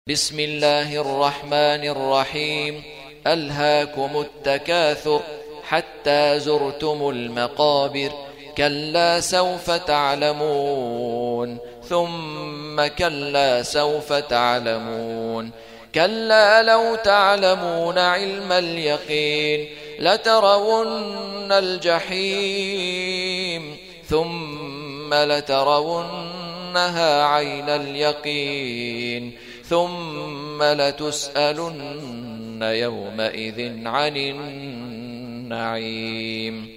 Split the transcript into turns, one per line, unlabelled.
بسم الله الرحمن الرحيم. ألهاكم التكاثر حتى زرتم المقابر. كلا سوف تعلمون ثم كلا سوف تعلمون. كلا لو تعلمون علم اليقين لترون الجحيم ثم لترونها عين اليقين ثم لتسألن يومئذ عن النعيم.